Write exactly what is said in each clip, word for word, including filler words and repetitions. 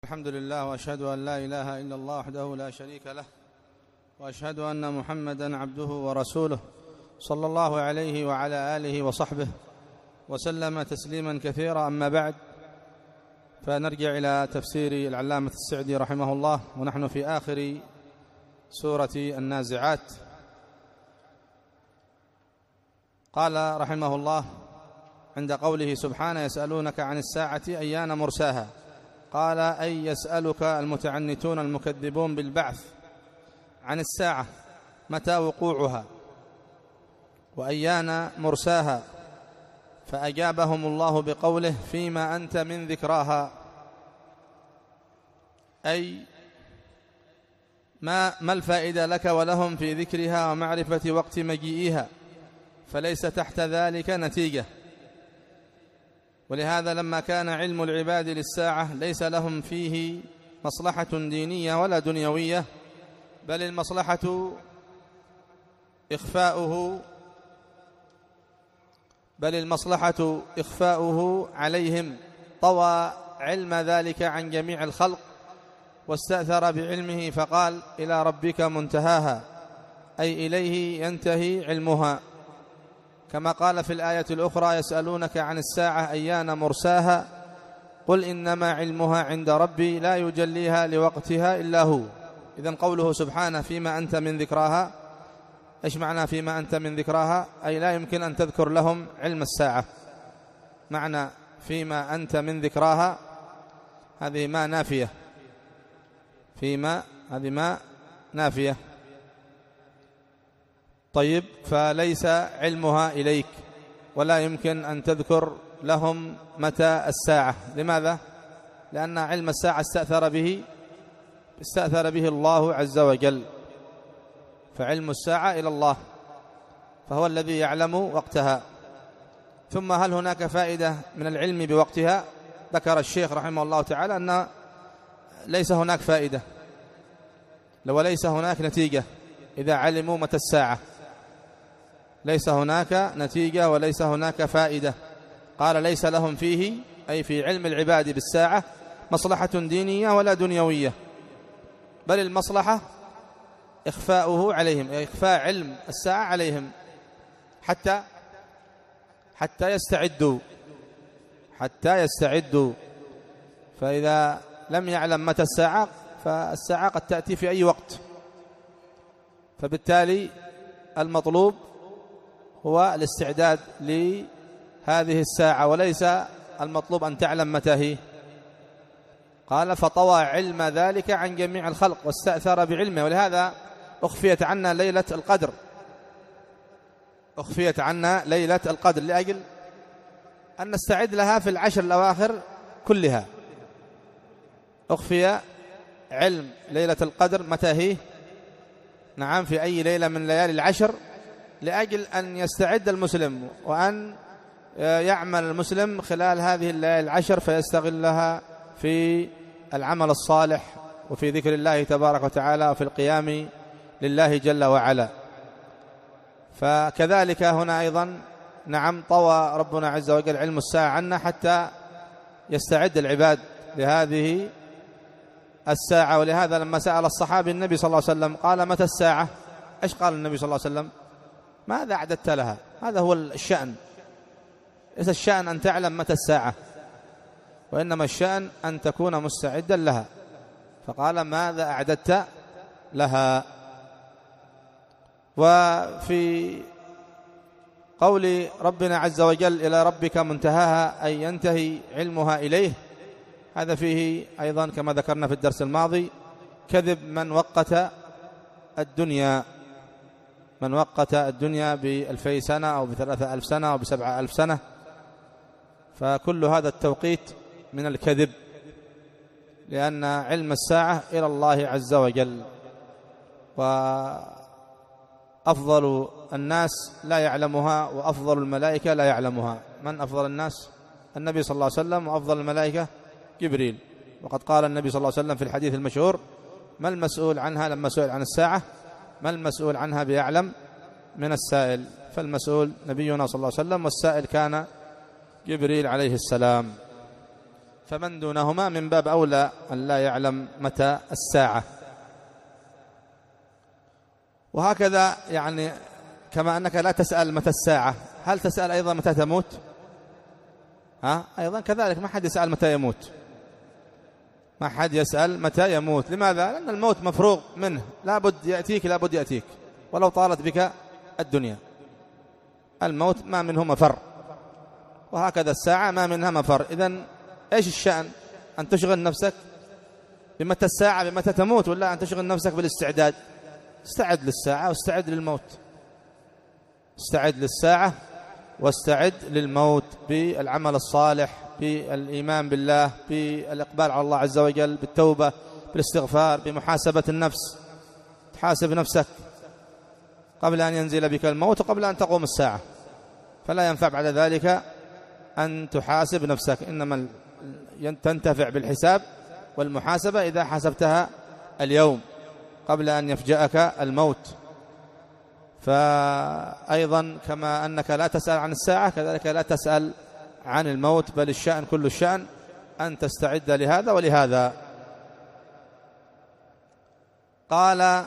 الحمد لله، وأشهد أن لا إله إلا الله وحده لا شريك له، وأشهد أن محمدًا عبده ورسوله صلى الله عليه وعلى آله وصحبه وسلم تسليمًا كثيرا. أما بعد، فنرجع إلى تفسير العلامة السعدي رحمه الله، ونحن في آخر سورة النازعات. قال رحمه الله عند قوله سبحانه: يسألونك عن الساعة أيان مرساها. قال: أي يسألك المتعنتون المكذبون بالبعث عن الساعة متى وقوعها وأيان مرساها، فأجابهم الله بقوله: فيما أنت من ذكراها، أي ما, ما الفائدة لك ولهم في ذكرها ومعرفة وقت مجيئها، فليس تحت ذلك نتيجة. ولهذا لما كان علم العباد للساعة ليس لهم فيه مصلحة دينية ولا دنيوية، بل المصلحة إخفاؤه بل المصلحة إخفاؤه عليهم، طوى علم ذلك عن جميع الخلق واستأثر بعلمه، فقال: إلى ربك منتهاها، أي إليه ينتهي علمها. كما قال في الآية الأخرى: يسألونك عن الساعة أيان مرساها، قل إنما علمها عند ربي لا يجليها لوقتها إلا هو. إذن قوله سبحانه: فيما أنت من ذكراها، إيش معنى فيما أنت من ذكراها؟ أي لا يمكن أن تذكر لهم علم الساعة. معنى فيما أنت من ذكراها هذه ما نافية، فيما هذه ما نافية. طيب، فليس علمها إليك، ولا يمكن أن تذكر لهم متى الساعة. لماذا؟ لأن علم الساعة استأثر به استأثر به الله عز وجل، فعلم الساعة إلى الله، فهو الذي يعلم وقتها. ثم هل هناك فائدة من العلم بوقتها؟ ذكر الشيخ رحمه الله تعالى أن ليس هناك فائدة، وليس هناك نتيجة إذا علموا متى الساعة، ليس هناك نتيجة وليس هناك فائدة. قال: ليس لهم فيه، أي في علم العباد بالساعة، مصلحة دينية ولا دنيوية، بل المصلحة إخفاؤه عليهم، أي إخفاء علم الساعة عليهم حتى حتى يستعدوا حتى يستعدوا فإذا لم يعلم متى الساعة فالساعة قد تأتي في أي وقت، فبالتالي المطلوب هو الاستعداد لهذه الساعة، وليس المطلوب أن تعلم متى هي. قال: فطوى علم ذلك عن جميع الخلق واستأثر بعلمه. ولهذا أخفيت عنا ليلة القدر أخفيت عنا ليلة القدر لأجل أن نستعد لها في العشر الأواخر كلها. أخفي علم ليلة القدر متى هي، نعم، في أي ليلة من ليالي العشر، لأجل أن يستعد المسلم وأن يعمل المسلم خلال هذه الليالي العشر، فيستغلها في العمل الصالح وفي ذكر الله تبارك وتعالى وفي القيام لله جل وعلا. فكذلك هنا أيضا، نعم، طوى ربنا عز وجل علم الساعة عنا حتى يستعد العباد لهذه الساعة. ولهذا لما سأل الصحابي النبي صلى الله عليه وسلم قال: متى الساعة؟ إيش قال النبي صلى الله عليه وسلم؟ ماذا أعددت لها؟ هذا هو الشأن. ليس الشأن أن تعلم متى الساعة، وإنما الشأن أن تكون مستعدا لها. فقال: ماذا أعددت لها؟ وفي قول ربنا عز وجل: إلى ربك منتهاها، أي ينتهي علمها إليه، هذا فيه أيضا كما ذكرنا في الدرس الماضي كذب من وقت الدنيا من وقت الدنيا بألفي سنة أو بثلاثة ألف سنة أو بسبعة ألف سنة، فكل هذا التوقيت من الكذب، لأن علم الساعة إلى الله عز وجل، وأفضل الناس لا يعلمها وأفضل الملائكة لا يعلمها. من أفضل الناس؟ النبي صلى الله عليه وسلم، وأفضل الملائكة جبريل. وقد قال النبي صلى الله عليه وسلم في الحديث المشهور: ما المسؤول عنها لما سئل عن الساعة ما المسؤول عنها بيعلم من السائل. فالمسؤول نبينا صلى الله عليه وسلم، والسائل كان جبريل عليه السلام. فمن دونهما من باب أولى أن لا يعلم متى الساعة. وهكذا يعني كما أنك لا تسأل متى الساعة، هل تسأل أيضا متى تموت؟ ها؟ أيضا كذلك ما حد يسأل متى يموت، ما حد يسأل متى يموت. لماذا؟ لأن الموت مفروغ منه، لا بد يأتيك، لا بد يأتيك ولو طالت بك الدنيا. الموت ما منه مفر، وهكذا الساعة ما منها مفر. إذن إيش الشأن؟ أن تشغل نفسك بمتى الساعة، بمتى تموت، ولا أن تشغل نفسك بالاستعداد؟ استعد للساعة واستعد للموت، استعد للساعة واستعد للموت بالعمل الصالح، بالإيمان بالله، بالإقبال على الله عز وجل، بالتوبة، بالاستغفار، بمحاسبة النفس. تحاسب نفسك قبل أن ينزل بك الموت وقبل أن تقوم الساعة، فلا ينفع بعد ذلك أن تحاسب نفسك، إنما تنتفع بالحساب والمحاسبة إذا حسبتها اليوم قبل أن يفجأك الموت. فأيضا كما أنك لا تسأل عن الساعة كذلك لا تسأل عن الموت، بل الشأن كل الشأن أن تستعد لهذا ولهذا. قال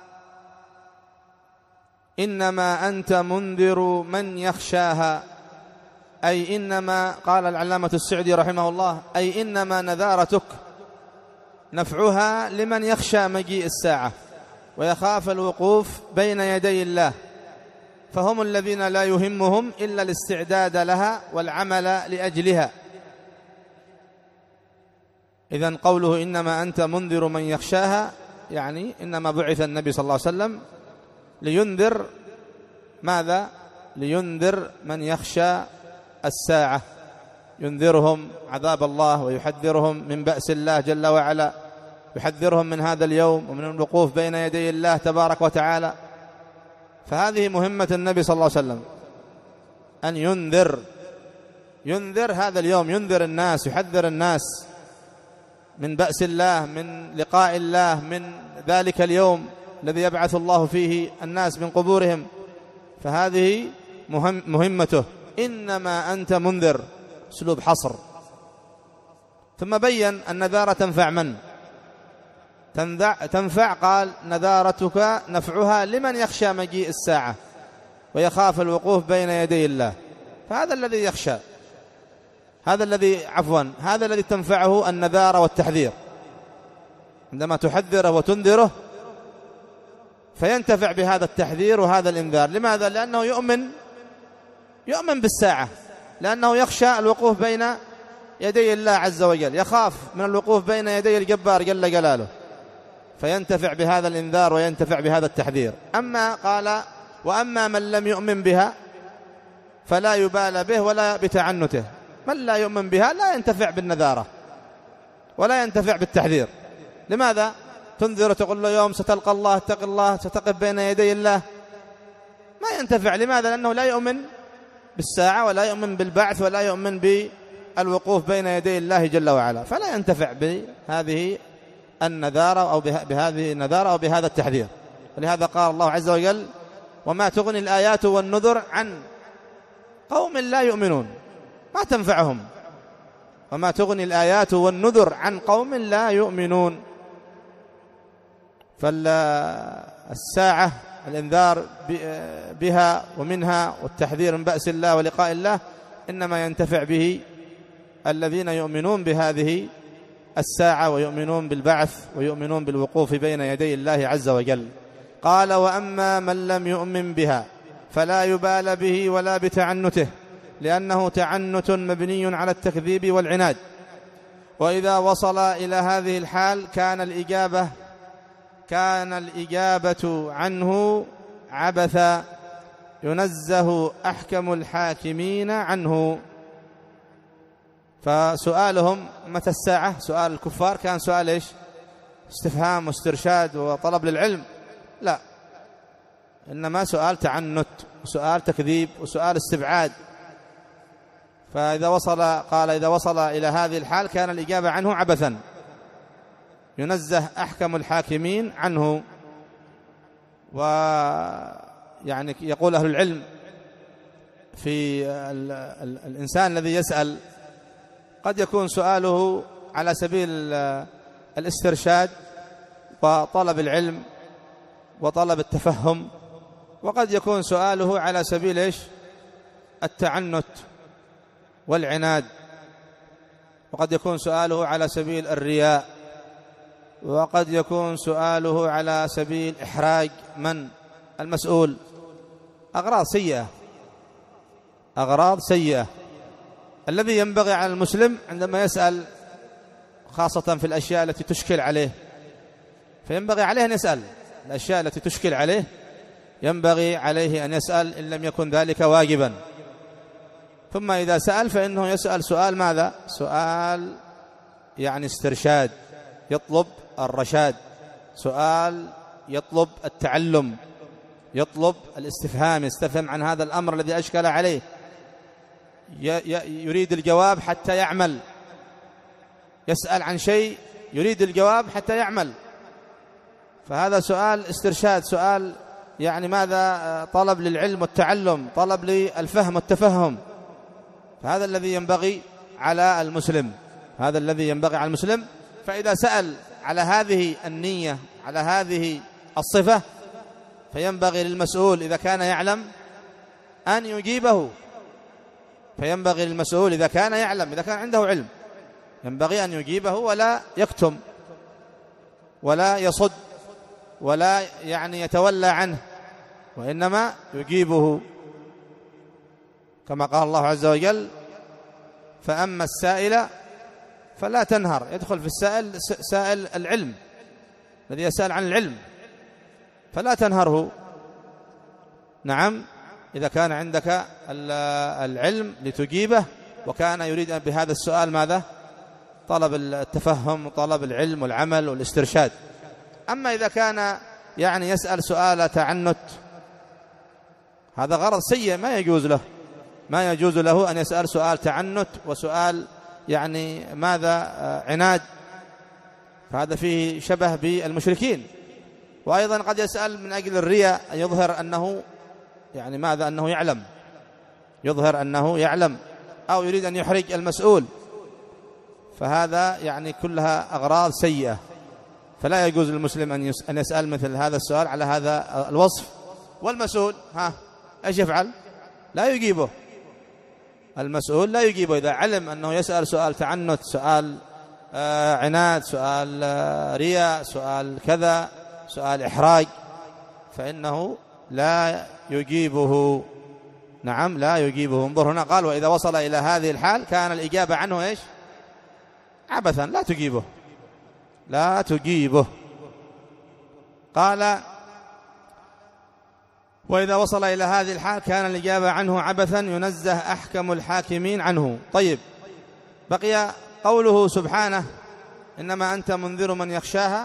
إنما أنت منذر من يخشاها، أي إنما، قال العلامة السعدي رحمه الله، أي إنما نذارتك نفعها لمن يخشى مجيء الساعة ويخاف الوقوف بين يدي الله، فهم الذين لا يهمهم إلا الاستعداد لها والعمل لأجلها. إذن قوله إنما أنت منذر من يخشاها يعني إنما بعث النبي صلى الله عليه وسلم لينذر ماذا؟ لينذر من يخشى الساعة، ينذرهم عذاب الله ويحذرهم من بأس الله جل وعلا، يحذرهم من هذا اليوم ومن الوقوف بين يدي الله تبارك وتعالى. فهذه مهمة النبي صلى الله عليه وسلم، أن ينذر ينذر هذا اليوم، ينذر الناس، يحذر الناس من بأس الله، من لقاء الله، من ذلك اليوم الذي يبعث الله فيه الناس من قبورهم. فهذه مهم مهمته، إنما أنت منذر، أسلوب حصر. ثم بين النذارة تنفع من؟ تنفع، قال نذارتك نفعها لمن يخشى مجيء الساعة ويخاف الوقوف بين يدي الله. فهذا الذي يخشى، هذا الذي عفوا هذا الذي تنفعه النذارة والتحذير، عندما تحذره وتنذره فينتفع بهذا التحذير وهذا الإنذار. لماذا؟ لأنه يؤمن يؤمن بالساعة، لأنه يخشى الوقوف بين يدي الله عز وجل، يخاف من الوقوف بين يدي الجبار جل جلاله، فينتفع بهذا الإنذار وينتفع بهذا التحذير. أما قال وأما من لم يؤمن بها فلا يبال به ولا بتعنته، من لا يؤمن بها لا ينتفع بالنذارة ولا ينتفع بالتحذير. لماذا؟ تنذر تقول له يوم ستلقى الله، اتق الله، ستقف بين يدي الله، ما ينتفع. لماذا؟ لأنه لا يؤمن بالساعة ولا يؤمن بالبعث ولا يؤمن بالوقوف بين يدي الله جل وعلا، فلا ينتفع بهذه النذارة أو بهذه النذارة أو بهذا التحذير. ولهذا قال الله عز وجل وما تغني الآيات والنذر عن قوم لا يؤمنون، ما تنفعهم. وما تغني الآيات والنذر عن قوم لا يؤمنون. فالساعة الإنذار بها ومنها والتحذير من بأس الله ولقاء الله إنما ينتفع به الذين يؤمنون بهذه الساعة ويؤمنون بالبعث ويؤمنون بالوقوف بين يدي الله عز وجل. قال وأما من لم يؤمن بها فلا يبال به ولا بتعنته، لأنه تعنت مبني على التكذيب والعناد، وإذا وصل إلى هذه الحال كان الإجابة كان الإجابة عنه عبثا ينزه أحكم الحاكمين عنه. فسؤالهم متى الساعة، سؤال الكفار كان سؤال إيش؟ استفهام واسترشاد وطلب للعلم، لا، إنما سؤال تعنت وسؤال تكذيب وسؤال استبعاد. فإذا وصل قال إذا وصل إلى هذه الحال كان الإجابة عنه عبثا ينزه أحكم الحاكمين عنه. ويعني يقول أهل العلم في ال ال الإنسان الذي يسأل قد يكون سؤاله على سبيل الاسترشاد وطلب العلم وطلب التفهم، وقد يكون سؤاله على سبيل إيش؟ التعنت والعناد، وقد يكون سؤاله على سبيل الرياء، وقد يكون سؤاله على سبيل إحراج من المسؤول. أغراض سيئة، أغراض سيئة. الذي ينبغي على المسلم عندما يسأل، خاصة في الأشياء التي تشكل عليه، فينبغي عليه أن يسأل الأشياء التي تشكل عليه، ينبغي عليه أن يسأل إن لم يكن ذلك واجبا. ثم إذا سأل فإنه يسأل سؤال ماذا؟ سؤال يعني استرشاد، يطلب الرشاد، سؤال يطلب التعلم، يطلب الاستفهام، يستفهم عن هذا الأمر الذي أشكل عليه، يريد الجواب حتى يعمل، يسأل عن شيء يريد الجواب حتى يعمل. فهذا سؤال استرشاد، سؤال يعني ماذا؟ طلب للعلم والتعلم، طلب للفهم والتفهم. فهذا الذي ينبغي على المسلم، هذا الذي ينبغي على المسلم. فإذا سأل على هذه النية، على هذه الصفة، فينبغي للمسؤول إذا كان يعلم أن يجيبه، فينبغي للمسؤول إذا كان يعلم، إذا كان عنده علم، ينبغي أن يجيبه ولا يكتم ولا يصد ولا يعني يتولى عنه، وإنما يجيبه كما قال الله عز وجل: فأما السائل فلا تنهر. يدخل في السائل سائل العلم، الذي يسأل عن العلم، فلا تنهره. نعم، إذا كان عندك العلم لتجيبه، وكان يريد بهذا السؤال ماذا؟ طلب التفهم وطلب العلم والعمل والاسترشاد. أما إذا كان يعني يسأل سؤال تعنت، هذا غرض سيء، ما يجوز له، ما يجوز له أن يسأل سؤال تعنت وسؤال يعني ماذا؟ عناد. فهذا فيه شبه بالمشركين. وأيضا قد يسأل من أجل الرياء، أن يظهر أنه يعني ماذا؟ أنه يعلم، يظهر أنه يعلم، أو يريد أن يحرج المسؤول. فهذا يعني كلها أغراض سيئة. فلا يجوز للمسلم أن يسأل مثل هذا السؤال على هذا الوصف. والمسؤول ها إيش يفعل؟ لا يجيبه. المسؤول لا يجيبه إذا علم أنه يسأل سؤال تعنت، سؤال آه عناد، سؤال آه رياء، سؤال كذا، سؤال إحراج، فإنه لا يجيبه. نعم، لا يجيبه. انظر هنا قال: وإذا وصل إلى هذه الحال كان الإجابة عنه إيش؟ عبثا. لا تجيبه، لا تجيبه. قال: وإذا وصل إلى هذه الحال كان الإجابة عنه عبثا ينزه أحكم الحاكمين عنه. طيب، بقي قوله سبحانه: إنما أنت منذر من يخشاها.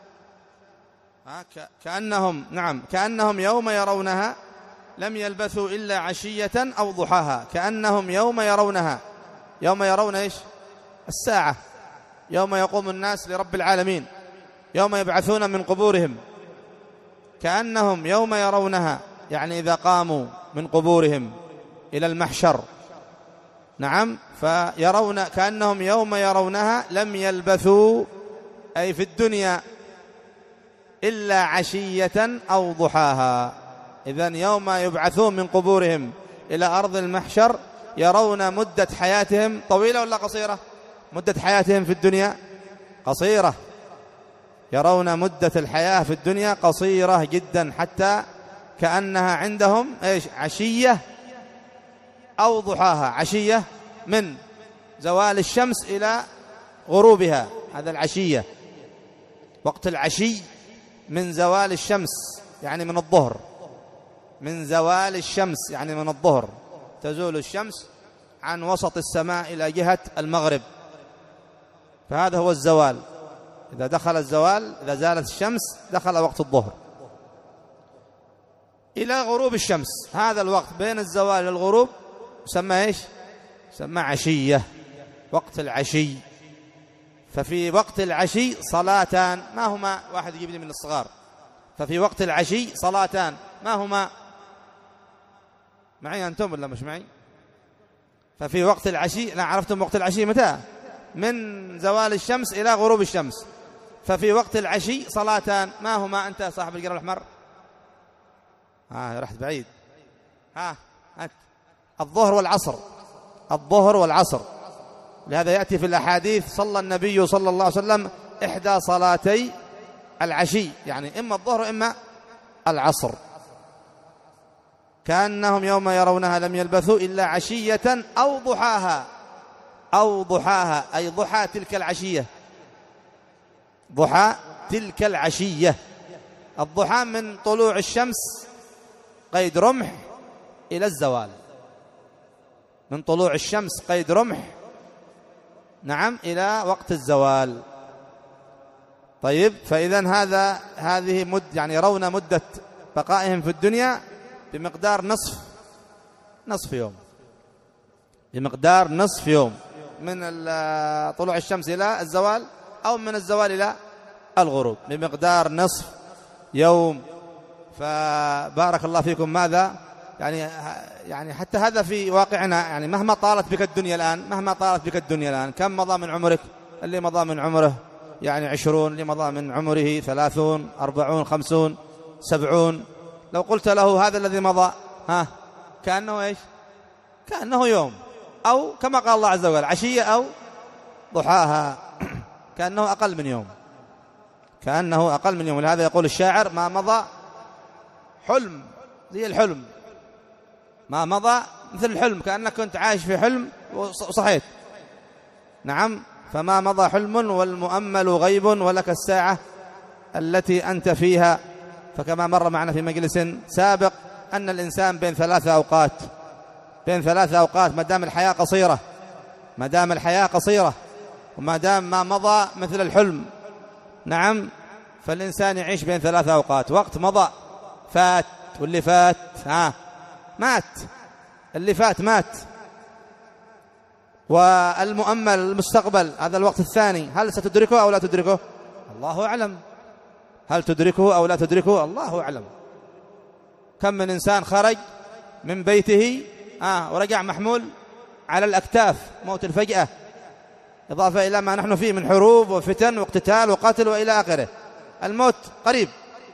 كأنهم نعم كأنهم يوم يرونها لم يلبثوا إلا عشية أو ضحاها. كأنهم يوم يرونها، يوم يرون إيش؟ الساعة، يوم يقوم الناس لرب العالمين، يوم يبعثون من قبورهم. كأنهم يوم يرونها يعني إذا قاموا من قبورهم إلى المحشر. نعم، فيرون كأنهم يوم يرونها لم يلبثوا أي في الدنيا إلا عشية أو ضحاها. إذن يوم يبعثون من قبورهم إلى أرض المحشر يرون مدة حياتهم طويلة ولا قصيرة؟ مدة حياتهم في الدنيا قصيرة، يرون مدة الحياة في الدنيا قصيرة جدا، حتى كأنها عندهم إيش؟ عشية أو ضحاها. عشية من زوال الشمس إلى غروبها، هذا العشية، وقت العشي من زوال الشمس يعني من الظهر، من زوال الشمس يعني من الظهر، تزول الشمس عن وسط السماء إلى جهة المغرب، فهذا هو الزوال. إذا دخل الزوال، إذا زالت الشمس دخل وقت الظهر إلى غروب الشمس. هذا الوقت بين الزوال والغروب يسمى إيش؟ يسمى عشية، وقت العشي. ففي وقت العشي صلاتان، ما هما؟ واحد يجيب لي من الصغار. ففي وقت العشي صلاتان، ما هما؟ معي أنتم ولا مش معي؟ ففي وقت العشي، لا عرفتم وقت العشي متى؟ من زوال الشمس إلى غروب الشمس. ففي وقت العشي صلاتان، ما هما أنت صاحب القرار الأحمر؟ ها رحت بعيد. ها أنت الظهر والعصر، الظهر والعصر. لهذا يأتي في الأحاديث صلى النبي صلى الله عليه وسلم إحدى صلاتي العشي، يعني إما الظهر وإما العصر، كأنهم يوم يرونها لم يلبثوا إلا عشية أو ضحاها، أو ضحاها أي ضحى تلك العشية، ضحى تلك العشية. الضحى من طلوع الشمس قيد رمح إلى الزوال، من طلوع الشمس قيد رمح نعم إلى وقت الزوال. طيب، فإذا هذا هذه مد يعني يرون مدة بقائهم في الدنيا بمقدار نصف نصف يوم، بمقدار نصف يوم من طلوع الشمس إلى الزوال، أو من الزوال إلى الغروب، بمقدار نصف يوم. فبارك الله فيكم. ماذا يعني يعني حتى هذا في واقعنا، يعني مهما طالت بك الدنيا الآن، مهما طالت بك الدنيا الآن، كم مضى من عمرك؟ اللي مضى من عمره يعني عشرون، اللي مضى من عمره ثلاثون، أربعون، خمسون، سبعون. لو قلت له هذا الذي مضى، ها كأنه إيش؟ كأنه يوم، أو كما قال الله عز وجل عشية أو ضحاها، كأنه أقل من يوم، كأنه أقل من يوم. ولهذا يقول الشاعر: ما مضى حلم زي الحلم، ما مضى مثل الحلم، كأنك كنت عايش في حلم وصحيت. نعم، فما مضى حلم والمؤمل غيب ولك الساعة التي أنت فيها. فكما مر معنا في مجلس سابق أن الإنسان بين ثلاثة أوقات، بين ثلاثة أوقات، ما دام الحياة قصيرة، ما دام الحياة قصيرة وما دام ما مضى مثل الحلم، نعم، فالإنسان يعيش بين ثلاثة أوقات. وقت مضى فات، واللي فات ها مات، اللي فات مات. والمؤمل المستقبل، هذا الوقت الثاني، هل ستدركه أو لا تدركه؟ الله أعلم. هل تدركه أو لا تدركه؟ الله أعلم. كم من إنسان خرج من بيته آه ورجع محمول على الأكتاف، موت الفجأة، إضافة إلى ما نحن فيه من حروب وفتن واقتتال وقتل وإلى آخره. الموت قريب،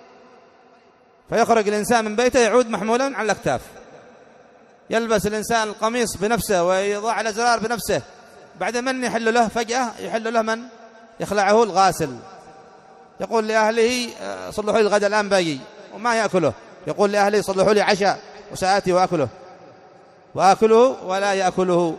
فيخرج الإنسان من بيته يعود محمولا على الأكتاف. يلبس الإنسان القميص بنفسه ويضع الأزرار بنفسه، بعد من يحل له فجأة؟ يحل له من يخلعه؟ الغاسل. يقول لأهله صلحوا لي الغداء الآن باقي، وما يأكله. يقول لأهله صلحوا لي عشاء وسآتي وأكله، وأكله ولا يأكله.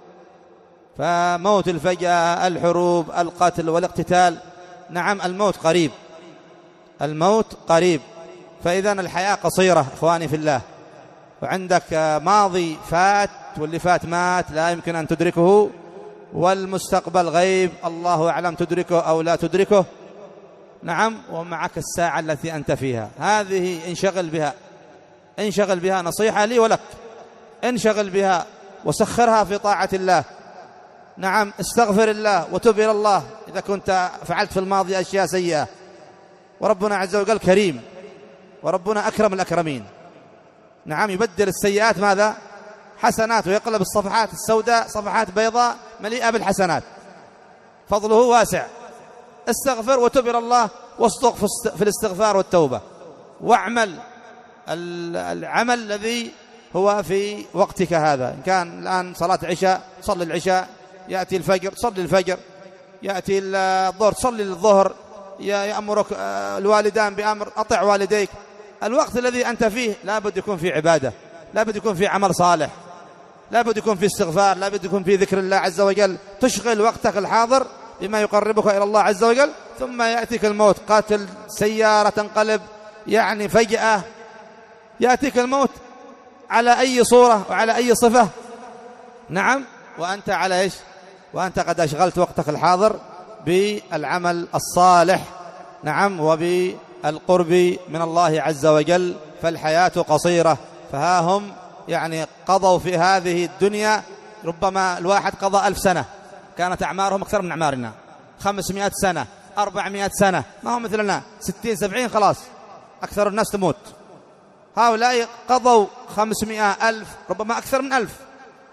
فموت الفجأة، الحروب، القتل والاقتتال، نعم الموت قريب، الموت قريب. فإذا الحياة قصيرة إخواني في الله، وعندك ماضي فات، واللي فات مات لا يمكن أن تدركه، والمستقبل غيب الله أعلم تدركه أو لا تدركه. نعم، ومعك الساعة التي أنت فيها، هذه انشغل بها، انشغل بها، نصيحة لي ولك، انشغل بها وسخرها في طاعة الله. نعم، استغفر الله وتب إلى الله إذا كنت فعلت في الماضي أشياء سيئة، وربنا عز وجل كريم، وربنا أكرم الأكرمين. نعم، يبدل السيئات ماذا؟ حسنات، ويقلب الصفحات السوداء صفحات بيضاء مليئة بالحسنات، فضله واسع. استغفر وتب إلى الله، واصدق في الاستغفار والتوبة، واعمل العمل الذي هو في وقتك هذا. إن كان الآن صلاة عشاء صلي العشاء، يأتي الفجر صلي الفجر، يأتي الظهر صلي الظهر، يأمرك الوالدان بأمر أطع والديك. الوقت الذي أنت فيه لابد يكون في عبادة، لابد يكون في عمل صالح، لابد يكون في استغفار، لابد يكون في ذكر الله عز وجل. تشغل وقتك الحاضر بما يقربك إلى الله عز وجل، ثم يأتيك الموت، قاتل سيارة تنقلب يعني فجأة، يأتيك الموت على أي صورة وعلى أي صفة. نعم، وأنت على إيش؟ وأنت قد أشغلت وقتك الحاضر بالعمل الصالح، نعم، وبالقرب من الله عز وجل. فالحياة قصيرة، فها هم يعني قضوا في هذه الدنيا، ربما الواحد قضى ألف سنة، كانت أعمارهم أكثر من أعمارنا، خمسمائة سنة، أربعمائة سنة، ما هو مثلنا ستين سبعين خلاص أكثر الناس تموت. هؤلاء قضوا خمسمائة ألف، ربما أكثر من ألف،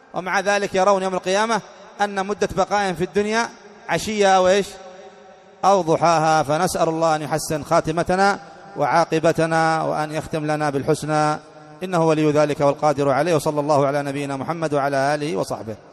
ومع ذلك يرون يوم القيامة أن مدة بقائهم في الدنيا عشية أو إيش أو ضحاها. فنسأل الله أن يحسن خاتمتنا وعاقبتنا وأن يختم لنا بالحسنى، إنه ولي ذلك والقادر عليه. وصلى الله على نبينا محمد وعلى آله وصحبه.